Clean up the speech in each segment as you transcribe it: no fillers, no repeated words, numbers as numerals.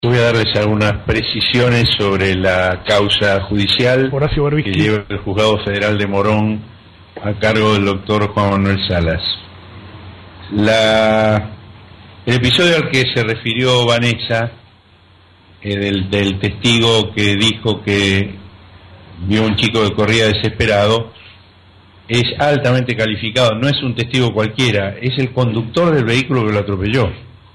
Voy a darles algunas precisiones sobre la causa judicial que lleva el Juzgado Federal de Morón a cargo del doctor Juan Manuel Salas. El episodio al que se refirió Vanessa, del testigo que dijo que vio un chico que corría desesperado, es altamente calificado, no es un testigo cualquiera, es el conductor del vehículo que lo atropelló.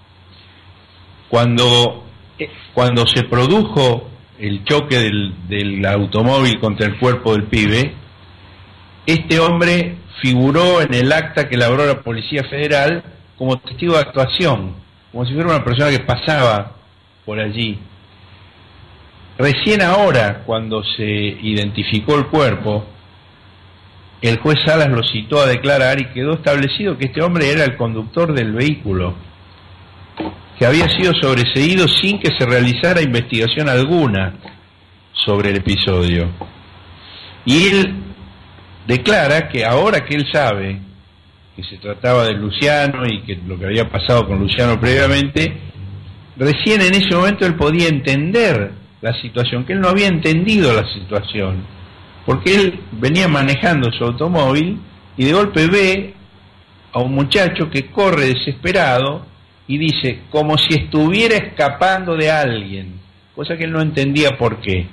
Cuando se produjo el choque del automóvil contra el cuerpo del pibe, este hombre figuró en el acta que elaboró la Policía Federal como testigo de actuación, como si fuera una persona que pasaba por allí. Recién ahora, cuando se identificó el cuerpo, el juez Salas lo citó a declarar y quedó establecido que este hombre era el conductor del vehículo, que había sido sobreseído sin que se realizara investigación alguna sobre el episodio. Y él declara que ahora que él sabe que se trataba de Luciano y que lo que había pasado con Luciano previamente, recién en ese momento él podía entender la situación, que él no había entendido la situación, porque él venía manejando su automóvil y de golpe ve a un muchacho que corre desesperado y dice, como si estuviera escapando de alguien, cosa que él no entendía por qué.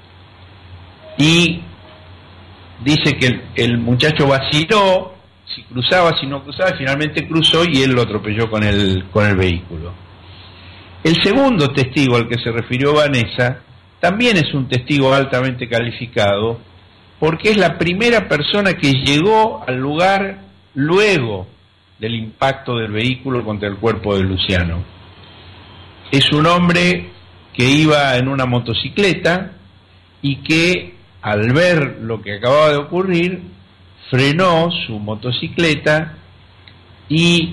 Y dice que el muchacho vaciló, si cruzaba, si no cruzaba, y finalmente cruzó y él lo atropelló con el vehículo. El segundo testigo al que se refirió Vanessa también es un testigo altamente calificado, porque es la primera persona que llegó al lugar luego del impacto del vehículo contra el cuerpo de Luciano. Es un hombre que iba en una motocicleta y que al ver lo que acababa de ocurrir frenó su motocicleta y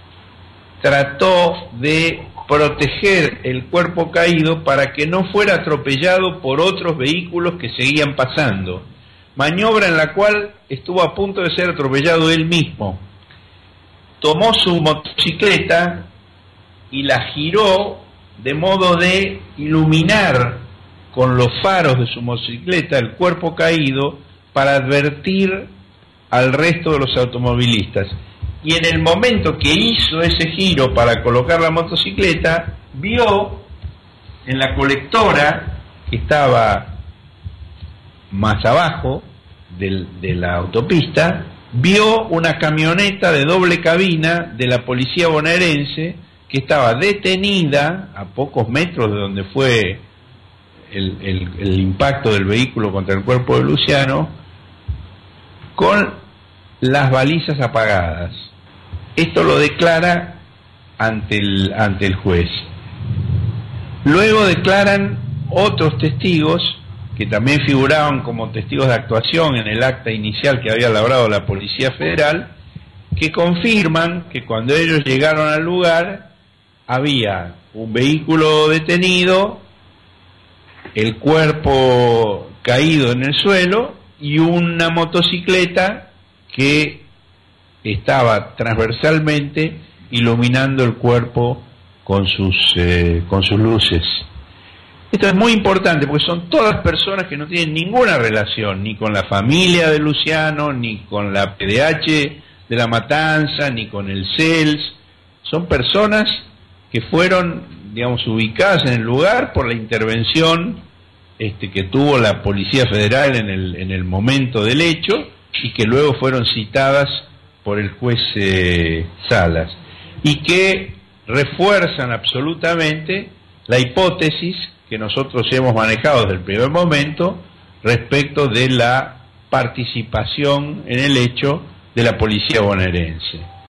trató de proteger el cuerpo caído para que no fuera atropellado por otros vehículos que seguían pasando, maniobra en la cual estuvo a punto de ser atropellado él mismo. Tomó su motocicleta y la giró de modo de iluminar con los faros de su motocicleta el cuerpo caído para advertir al resto de los automovilistas. Y en el momento que hizo ese giro para colocar la motocicleta, vio en la colectora, que estaba más abajo de la autopista, vio una camioneta de doble cabina de la policía bonaerense que estaba detenida a pocos metros de donde fue el impacto del vehículo contra el cuerpo de Luciano, con las balizas apagadas. Esto lo declara ante el juez. Luego declaran otros testigos que también figuraban como testigos de actuación en el acta inicial que había elaborado la Policía Federal, que confirman que cuando ellos llegaron al lugar había un vehículo detenido, el cuerpo caído en el suelo y una motocicleta que estaba transversalmente iluminando el cuerpo con sus luces. Esto es muy importante porque son todas personas que no tienen ninguna relación ni con la familia de Luciano, ni con la PDH de la matanza, ni con el CELS. Son personas que fueron, digamos, ubicadas en el lugar por la intervención que tuvo la Policía Federal en el momento del hecho y que luego fueron citadas por el juez Salas y que refuerzan absolutamente la hipótesis que nosotros hemos manejado desde el primer momento respecto de la participación en el hecho de la policía bonaerense.